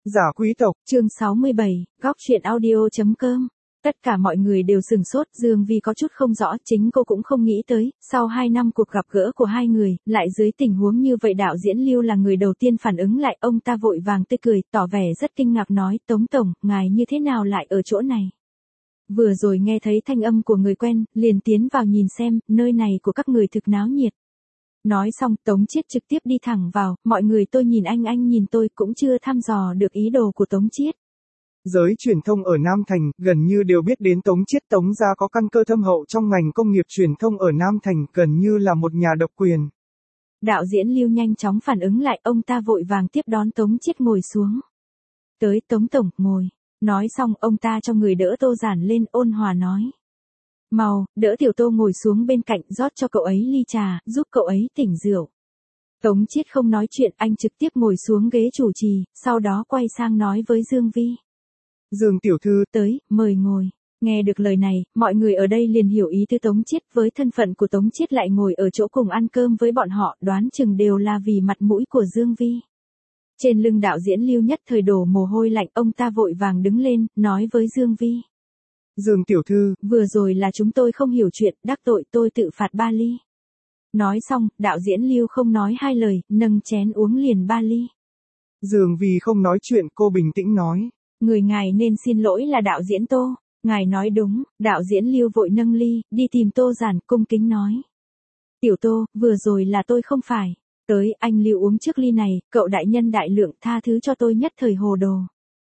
Giả quý tộc. Chương 67, góc truyện audio.com. Tất cả mọi người đều sừng sốt, Dương Vi có chút không rõ, chính cô cũng không nghĩ tới, sau 2 năm cuộc gặp gỡ của hai người, lại dưới tình huống như vậy đạo diễn Lưu là người đầu tiên phản ứng lại, ông ta vội vàng tươi cười, tỏ vẻ rất kinh ngạc nói, Tống Tổng, ngài như thế nào lại ở chỗ này? Vừa rồi nghe thấy thanh âm của người quen, liền tiến vào nhìn xem, nơi này của các người thực náo nhiệt. Nói xong, Tống Chiết trực tiếp đi thẳng vào, mọi người tôi nhìn anh nhìn tôi cũng chưa thăm dò được ý đồ của Tống Chiết. Giới truyền thông ở Nam Thành gần như đều biết đến Tống Chiết. Tống gia có căn cơ thâm hậu trong ngành công nghiệp truyền thông ở Nam Thành, gần như là một nhà độc quyền. Đạo diễn Lưu nhanh chóng phản ứng lại, ông ta vội vàng tiếp đón Tống Chiết ngồi xuống. Tới Tống Tổng, ngồi. Nói xong, ông ta cho người đỡ Tô Giản lên, ôn hòa nói. Mau, đỡ Tiểu Tô ngồi xuống bên cạnh, rót cho cậu ấy ly trà, giúp cậu ấy tỉnh rượu. Tống Chiết không nói chuyện, anh trực tiếp ngồi xuống ghế chủ trì, sau đó quay sang nói với Dương Vi. Dương tiểu thư, tới, mời ngồi. Nghe được lời này, mọi người ở đây liền hiểu ý tư Tống Chiết, với thân phận của Tống Chiết lại ngồi ở chỗ cùng ăn cơm với bọn họ, đoán chừng đều là vì mặt mũi của Dương Vi. Trên lưng đạo diễn Lưu nhất thời đổ mồ hôi lạnh, ông ta vội vàng đứng lên, nói với Dương Vi. Dương tiểu thư, vừa rồi là chúng tôi không hiểu chuyện, đắc tội tôi tự phạt 3 ly. Nói xong, đạo diễn Lưu không nói hai lời, nâng chén uống liền 3 ly. Dương Vi không nói chuyện, cô bình tĩnh nói. Người ngài nên xin lỗi là đạo diễn Tô. Ngài nói đúng, đạo diễn Lưu vội nâng ly, đi tìm Tô Giản, cung kính nói. Tiểu Tô, vừa rồi là tôi không phải. Tới, anh Lưu uống trước ly này, cậu đại nhân đại lượng, tha thứ cho tôi nhất thời hồ đồ.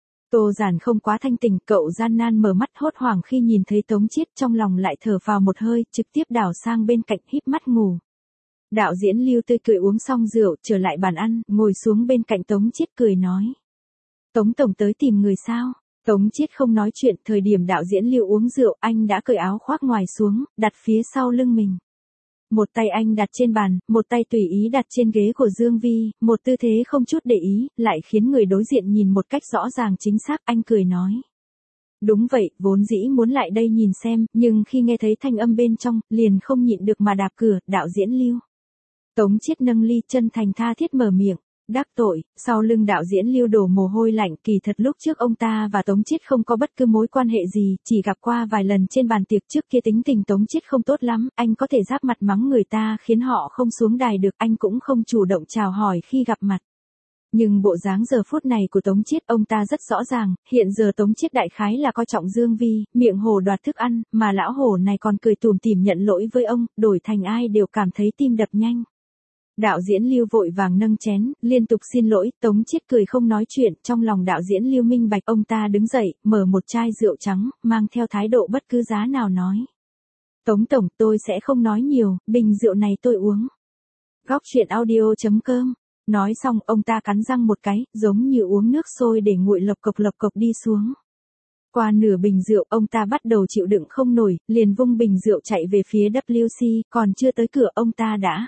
Tô Giản không quá thanh tỉnh, cậu gian nan mở mắt hốt hoảng khi nhìn thấy Tống Chiết, trong lòng lại thở vào một hơi, trực tiếp đảo sang bên cạnh híp mắt ngủ. Đạo diễn Lưu tươi cười uống xong rượu, trở lại bàn ăn, ngồi xuống bên cạnh Tống Chiết cười nói. Tống Tổng tới tìm người sao? Tống Chiết không nói chuyện, thời điểm đạo diễn Lưu uống rượu, anh đã cởi áo khoác ngoài xuống, đặt phía sau lưng mình. Một tay anh đặt trên bàn, một tay tùy ý đặt trên ghế của Dương Vi, một tư thế không chút để ý, lại khiến người đối diện nhìn một cách rõ ràng chính xác, anh cười nói. Đúng vậy, vốn dĩ muốn lại đây nhìn xem, nhưng khi nghe thấy thanh âm bên trong, liền không nhịn được mà đạp cửa, đạo diễn Lưu. Tống Chiết nâng ly, chân thành tha thiết mở miệng. Đắc tội, sau lưng đạo diễn Lưu đổ mồ hôi lạnh, kỳ thật lúc trước ông ta và Tống Chiết không có bất cứ mối quan hệ gì, chỉ gặp qua vài lần trên bàn tiệc, trước kia tính tình Tống Chiết không tốt lắm, anh có thể giáp mặt mắng người ta khiến họ không xuống đài được, anh cũng không chủ động chào hỏi khi gặp mặt. Nhưng bộ dáng giờ phút này của Tống Chiết ông ta rất rõ ràng, hiện giờ Tống Chiết đại khái là coi trọng Dương Vi, miệng hồ đoạt thức ăn, mà lão hổ này còn cười tủm tỉm nhận lỗi với ông, đổi thành ai đều cảm thấy tim đập nhanh. Đạo diễn Lưu vội vàng nâng chén, liên tục xin lỗi, Tống Chiết cười không nói chuyện, trong lòng đạo diễn Lưu minh bạch, ông ta đứng dậy, mở một chai rượu trắng, mang theo thái độ bất cứ giá nào nói. Tống Tổng, tôi sẽ không nói nhiều, bình rượu này tôi uống. Góc truyện audio.com. Nói xong, ông ta cắn răng một cái, giống như uống nước sôi để nguội lộc cộc đi xuống. Qua nửa bình rượu, ông ta bắt đầu chịu đựng không nổi, liền vung bình rượu chạy về phía WC, còn chưa tới cửa ông ta đã.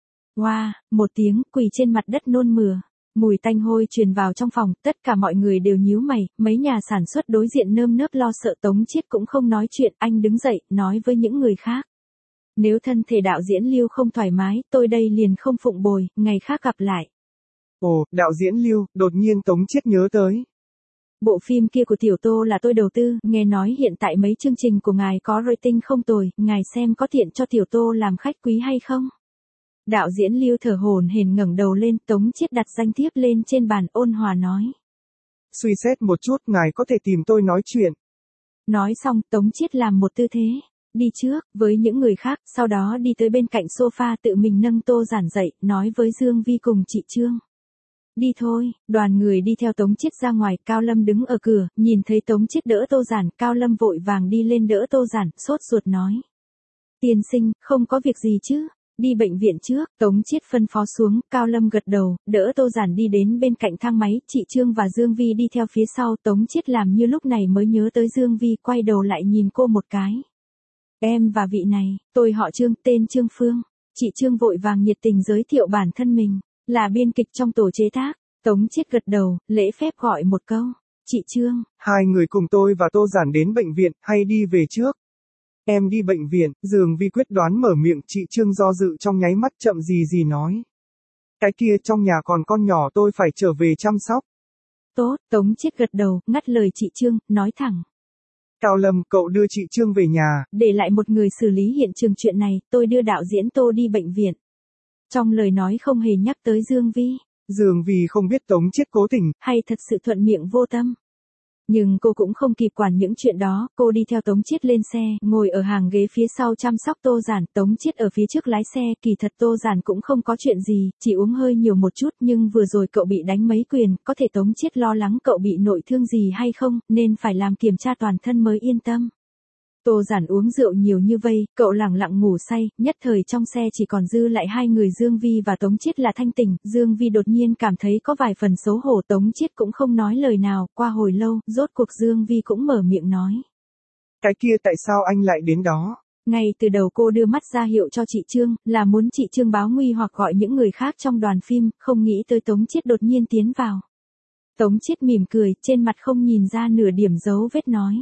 Wow, một tiếng, quỳ trên mặt đất nôn mửa. Mùi tanh hôi truyền vào trong phòng, tất cả mọi người đều nhíu mày, mấy nhà sản xuất đối diện nơm nớp lo sợ. Tống Chiết cũng không nói chuyện, anh đứng dậy, nói với những người khác. Nếu thân thể đạo diễn Lưu không thoải mái, tôi đây liền không phụng bồi, ngày khác gặp lại. Ồ, đạo diễn Lưu, đột nhiên Tống Chiết nhớ tới. Bộ phim kia của Tiểu Tô là tôi đầu tư, nghe nói hiện tại mấy chương trình của ngài có rating không tồi, ngài xem có tiện cho Tiểu Tô làm khách quý hay không? Đạo diễn Lưu thở hổn hển ngẩng đầu lên, Tống Chiết đặt danh thiếp lên trên bàn, ôn hòa nói. Suy xét một chút, ngài có thể tìm tôi nói chuyện. Nói xong, Tống Chiết làm một tư thế, đi trước, với những người khác, sau đó đi tới bên cạnh sofa tự mình nâng Tô Giản dậy, nói với Dương Vi cùng chị Trương. Đi thôi, đoàn người đi theo Tống Chiết ra ngoài, Cao Lâm đứng ở cửa, nhìn thấy Tống Chiết đỡ Tô Giản, Cao Lâm vội vàng đi lên đỡ Tô Giản, sốt ruột nói. Tiên sinh, không có việc gì chứ? Đi bệnh viện trước, Tống Chiết phân phó xuống, Cao Lâm gật đầu, đỡ Tô Giản đi đến bên cạnh thang máy, chị Trương và Dương Vi đi theo phía sau, Tống Chiết làm như lúc này mới nhớ tới Dương Vi, quay đầu lại nhìn cô một cái. Em và vị này, tôi họ Trương, tên Trương Phương. Chị Trương vội vàng nhiệt tình giới thiệu bản thân mình, là biên kịch trong tổ chế tác. Tống Chiết gật đầu, lễ phép gọi một câu, chị Trương. Hai người cùng tôi và Tô Giản đến bệnh viện, hay đi về trước? Em đi bệnh viện, Dương Vi quyết đoán mở miệng, chị Trương do dự trong nháy mắt, chậm gì nói. Cái kia trong nhà còn con nhỏ tôi phải trở về chăm sóc. Tốt, Tống Chiết gật đầu, ngắt lời chị Trương, nói thẳng. Cao Lâm, cậu đưa chị Trương về nhà. Để lại một người xử lý hiện trường chuyện này, tôi đưa đạo diễn Tô đi bệnh viện. Trong lời nói không hề nhắc tới Dương Vi. Dương Vi không biết Tống Chiết cố tình, hay thật sự thuận miệng vô tâm. Nhưng cô cũng không kịp quản những chuyện đó, cô đi theo Tống Chiết lên xe, ngồi ở hàng ghế phía sau chăm sóc Tô Giản, Tống Chiết ở phía trước lái xe, kỳ thật Tô Giản cũng không có chuyện gì, chỉ uống hơi nhiều một chút, nhưng vừa rồi cậu bị đánh mấy quyền, có thể Tống Chiết lo lắng cậu bị nội thương gì hay không, nên phải làm kiểm tra toàn thân mới yên tâm. Tô Giản uống rượu nhiều như vây, cậu lẳng lặng ngủ say, nhất thời trong xe chỉ còn dư lại hai người Dương Vi và Tống Chiết là thanh tỉnh, Dương Vi đột nhiên cảm thấy có vài phần xấu hổ, Tống Chiết cũng không nói lời nào, qua hồi lâu, rốt cuộc Dương Vi cũng mở miệng nói. Cái kia tại sao anh lại đến đó? Ngay từ đầu cô đưa mắt ra hiệu cho chị Trương, là muốn chị Trương báo nguy hoặc gọi những người khác trong đoàn phim, không nghĩ tới Tống Chiết đột nhiên tiến vào. Tống Chiết mỉm cười, trên mặt không nhìn ra nửa điểm dấu vết nói.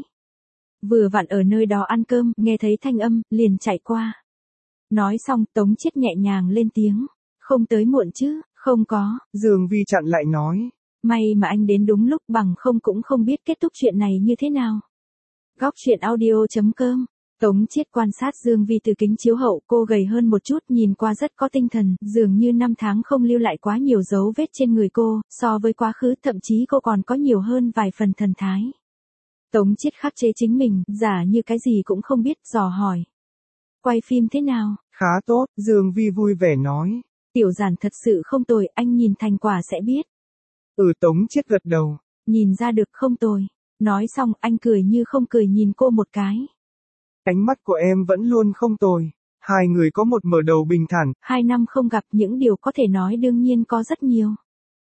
Vừa vặn ở nơi đó ăn cơm, nghe thấy thanh âm, liền chạy qua. Nói xong, Tống Chiết nhẹ nhàng lên tiếng. Không tới muộn chứ, không có. Dương Vi chặn lại nói. May mà anh đến đúng lúc, bằng không cũng không biết kết thúc chuyện này như thế nào. Góc truyện audio.com. Tống Chiết quan sát Dương Vi từ kính chiếu hậu, cô gầy hơn một chút, nhìn qua rất có tinh thần, dường như năm tháng không lưu lại quá nhiều dấu vết trên người cô, so với quá khứ thậm chí cô còn có nhiều hơn vài phần thần thái. Tống Chiết khắc chế chính mình, giả như cái gì cũng không biết, dò hỏi. Quay phim thế nào? Khá tốt, Dương Vi vui vẻ nói. Tiểu Giản thật sự không tồi, anh nhìn thành quả sẽ biết. Tống Chiết gật đầu. Nhìn ra được không tồi. Nói xong, anh cười như không cười nhìn cô một cái. Ánh mắt của em vẫn luôn không tồi. Hai người có một mở đầu bình thản. 2 năm không gặp, những điều có thể nói đương nhiên có rất nhiều.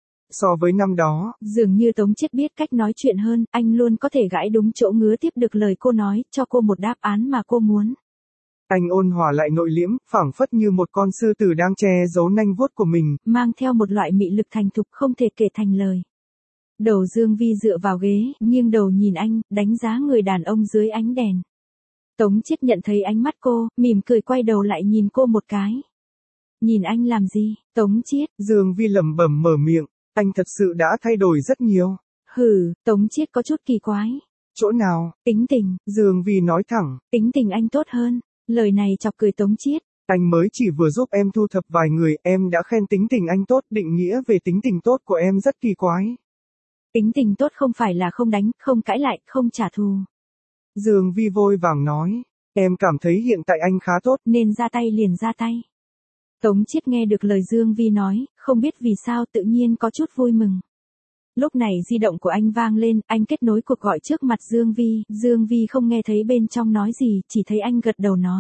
So với năm đó, dường như Tống Chiết biết cách nói chuyện hơn, anh luôn có thể gãi đúng chỗ ngứa tiếp được lời cô nói, cho cô một đáp án mà cô muốn. Anh ôn hòa lại nội liễm, phảng phất như một con sư tử đang che giấu nanh vuốt của mình, mang theo một loại mị lực thành thục không thể kể thành lời. Đầu Dương Vi dựa vào ghế, nghiêng đầu nhìn anh, đánh giá người đàn ông dưới ánh đèn. Tống Chiết nhận thấy ánh mắt cô, mỉm cười quay đầu lại nhìn cô một cái. Nhìn anh làm gì, Tống Chiết? Dương Vi lẩm bẩm mở miệng, anh thật sự đã thay đổi rất nhiều. Hừ, Tống Chiết có chút kỳ quái. Chỗ nào? Tính tình. Dương Vi nói thẳng. Tính tình anh tốt hơn. Lời này chọc cười Tống Chiết. Anh mới chỉ vừa giúp em thu thập vài người, em đã khen tính tình anh tốt, định nghĩa về tính tình tốt của em rất kỳ quái. Tính tình tốt không phải là không đánh, không cãi lại, không trả thù. Dương Vi vội vàng nói, em cảm thấy hiện tại anh khá tốt, nên ra tay liền ra tay. Tống Chiết nghe được lời Dương Vi nói, không biết vì sao tự nhiên có chút vui mừng. Lúc này di động của anh vang lên, anh kết nối cuộc gọi trước mặt Dương Vi không nghe thấy bên trong nói gì, chỉ thấy anh gật đầu nói.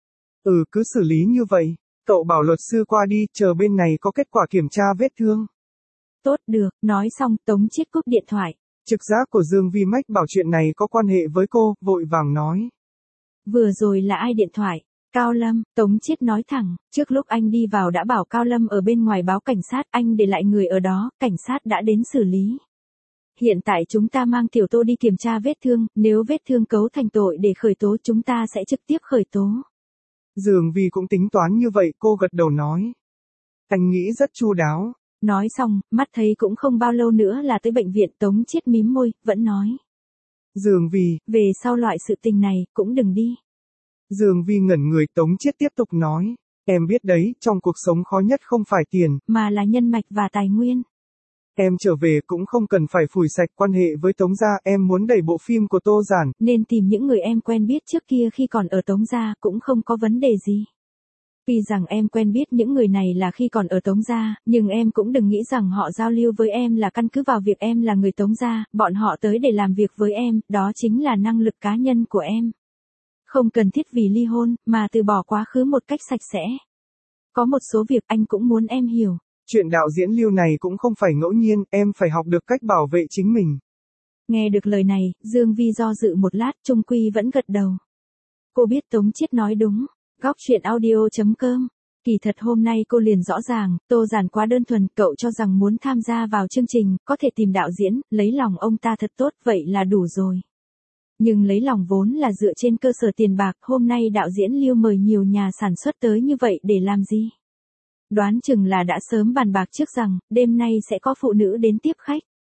Cứ xử lý như vậy, cậu bảo luật sư qua đi, chờ bên này có kết quả kiểm tra vết thương. Tốt được, nói xong Tống Chiết cúp điện thoại. Trực giác của Dương Vi mách bảo chuyện này có quan hệ với cô, vội vàng nói. Vừa rồi là ai điện thoại? Cao Lâm, Tống Chiết nói thẳng, trước lúc anh đi vào đã bảo Cao Lâm ở bên ngoài báo cảnh sát, anh để lại người ở đó, cảnh sát đã đến xử lý. Hiện tại chúng ta mang Tiểu Tô đi kiểm tra vết thương, nếu vết thương cấu thành tội để khởi tố chúng ta sẽ trực tiếp khởi tố. Dương Vi cũng tính toán như vậy, cô gật đầu nói. Anh nghĩ rất chu đáo. Nói xong, mắt thấy cũng không bao lâu nữa là tới bệnh viện, Tống Chiết mím môi, vẫn nói. Dương Vi, về sau loại sự tình này, cũng đừng đi. Dương Vi ngẩn người, Tống Chiết tiếp tục nói. Em biết đấy, trong cuộc sống khó nhất không phải tiền, mà là nhân mạch và tài nguyên. Em trở về cũng không cần phải phủi sạch quan hệ với Tống gia, em muốn đẩy bộ phim của Tô Giản. Nên tìm những người em quen biết trước kia khi còn ở Tống gia, cũng không có vấn đề gì. Tuy rằng em quen biết những người này là khi còn ở Tống gia, nhưng em cũng đừng nghĩ rằng họ giao lưu với em là căn cứ vào việc em là người Tống gia, bọn họ tới để làm việc với em, đó chính là năng lực cá nhân của em. Không cần thiết vì ly hôn, mà từ bỏ quá khứ một cách sạch sẽ. Có một số việc anh cũng muốn em hiểu. Chuyện đạo diễn Lưu này cũng không phải ngẫu nhiên, em phải học được cách bảo vệ chính mình. Nghe được lời này, Dương Vi do dự một lát, chung quy vẫn gật đầu. Cô biết Tống Chiết nói đúng. Góc truyện audio.com. Kỳ thật hôm nay cô liền rõ ràng, Tô Giản quá đơn thuần, cậu cho rằng muốn tham gia vào chương trình, có thể tìm đạo diễn, lấy lòng ông ta thật tốt, vậy là đủ rồi. Nhưng lấy lòng vốn là dựa trên cơ sở tiền bạc, hôm nay đạo diễn Lưu mời nhiều nhà sản xuất tới như vậy để làm gì? Đoán chừng là đã sớm bàn bạc trước rằng, đêm nay sẽ có phụ nữ đến tiếp khách.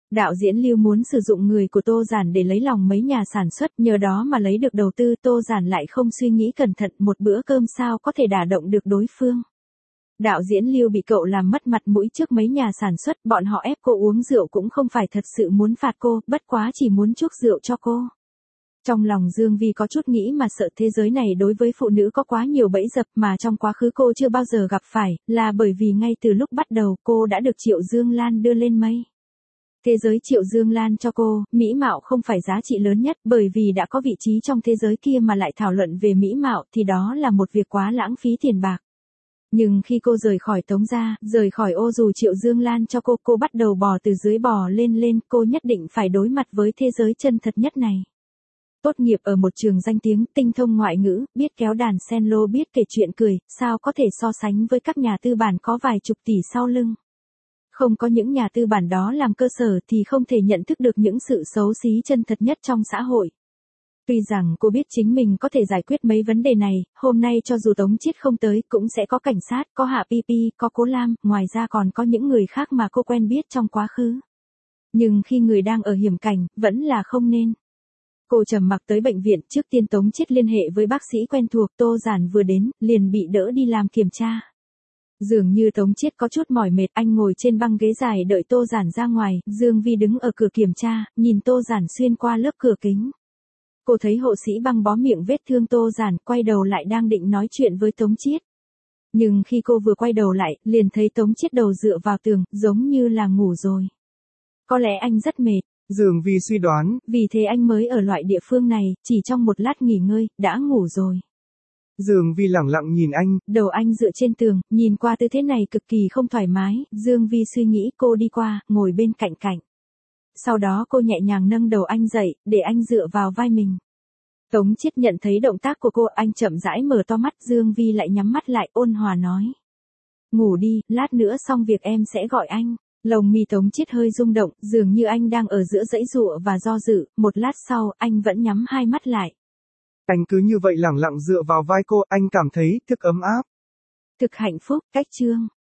Đạo diễn Lưu muốn sử dụng người của Tô Giản để lấy lòng mấy nhà sản xuất, nhờ đó mà lấy được đầu tư. Tô Giản lại không suy nghĩ cẩn thận, một bữa cơm sao có thể đả động được đối phương. Đạo diễn Lưu bị cậu làm mất mặt mũi trước mấy nhà sản xuất, bọn họ ép cô uống rượu cũng không phải thật sự muốn phạt cô, bất quá chỉ muốn chuốc rượu cho cô. Trong lòng Dương Vi có chút nghĩ mà sợ, thế giới này đối với phụ nữ có quá nhiều bẫy dập mà trong quá khứ cô chưa bao giờ gặp phải, là bởi vì ngay từ lúc bắt đầu cô đã được Triệu Dương Lan đưa lên mây. Thế giới Triệu Dương Lan cho cô, mỹ mạo không phải giá trị lớn nhất, bởi vì đã có vị trí trong thế giới kia mà lại thảo luận về mỹ mạo thì đó là một việc quá lãng phí tiền bạc. Nhưng khi cô rời khỏi Tống gia, rời khỏi ô dù Triệu Dương Lan cho cô bắt đầu bò từ dưới bò lên, cô nhất định phải đối mặt với thế giới chân thật nhất này. Tốt nghiệp ở một trường danh tiếng, tinh thông ngoại ngữ, biết kéo đàn cello, biết kể chuyện cười, sao có thể so sánh với các nhà tư bản có vài chục tỷ sau lưng. Không có những nhà tư bản đó làm cơ sở thì không thể nhận thức được những sự xấu xí chân thật nhất trong xã hội. Tuy rằng cô biết chính mình có thể giải quyết mấy vấn đề này, hôm nay cho dù Tống Chiết không tới cũng sẽ có cảnh sát, có Hạ Pi, có Cố Lam, ngoài ra còn có những người khác mà cô quen biết trong quá khứ. Nhưng khi người đang ở hiểm cảnh, vẫn là không nên. Cô trầm mặc tới bệnh viện, trước tiên Tống Chiết liên hệ với bác sĩ quen thuộc. Tô Giản vừa đến, liền bị đỡ đi làm kiểm tra. Dường như Tống Chiết có chút mỏi mệt, anh ngồi trên băng ghế dài đợi Tô Giản ra ngoài. Dương Vi đứng ở cửa kiểm tra, nhìn Tô Giản xuyên qua lớp cửa kính. Cô thấy hộ sĩ băng bó miệng vết thương Tô Giản, quay đầu lại đang định nói chuyện với Tống Chiết. Nhưng khi cô vừa quay đầu lại, liền thấy Tống Chiết đầu dựa vào tường, giống như là ngủ rồi. Có lẽ anh rất mệt. Dương Vi suy đoán. Vì thế anh mới ở loại địa phương này, chỉ trong một lát nghỉ ngơi, đã ngủ rồi. Dương Vi lẳng lặng nhìn anh. Đầu anh dựa trên tường, nhìn qua tư thế này cực kỳ không thoải mái. Dương Vi suy nghĩ, cô đi qua, ngồi bên cạnh. Sau đó cô nhẹ nhàng nâng đầu anh dậy, để anh dựa vào vai mình. Tống Chiết nhận thấy động tác của cô, anh chậm rãi mở to mắt. Dương Vi lại nhắm mắt lại, ôn hòa nói. Ngủ đi, lát nữa xong việc em sẽ gọi anh. Lồng mi Tống Chiết hơi rung động, dường như anh đang ở giữa giãy giụa và do dự. Một lát sau, anh vẫn nhắm hai mắt lại. Anh cứ như vậy lẳng lặng dựa vào vai cô, anh cảm thấy thực ấm áp. Thực hạnh phúc. Cách chương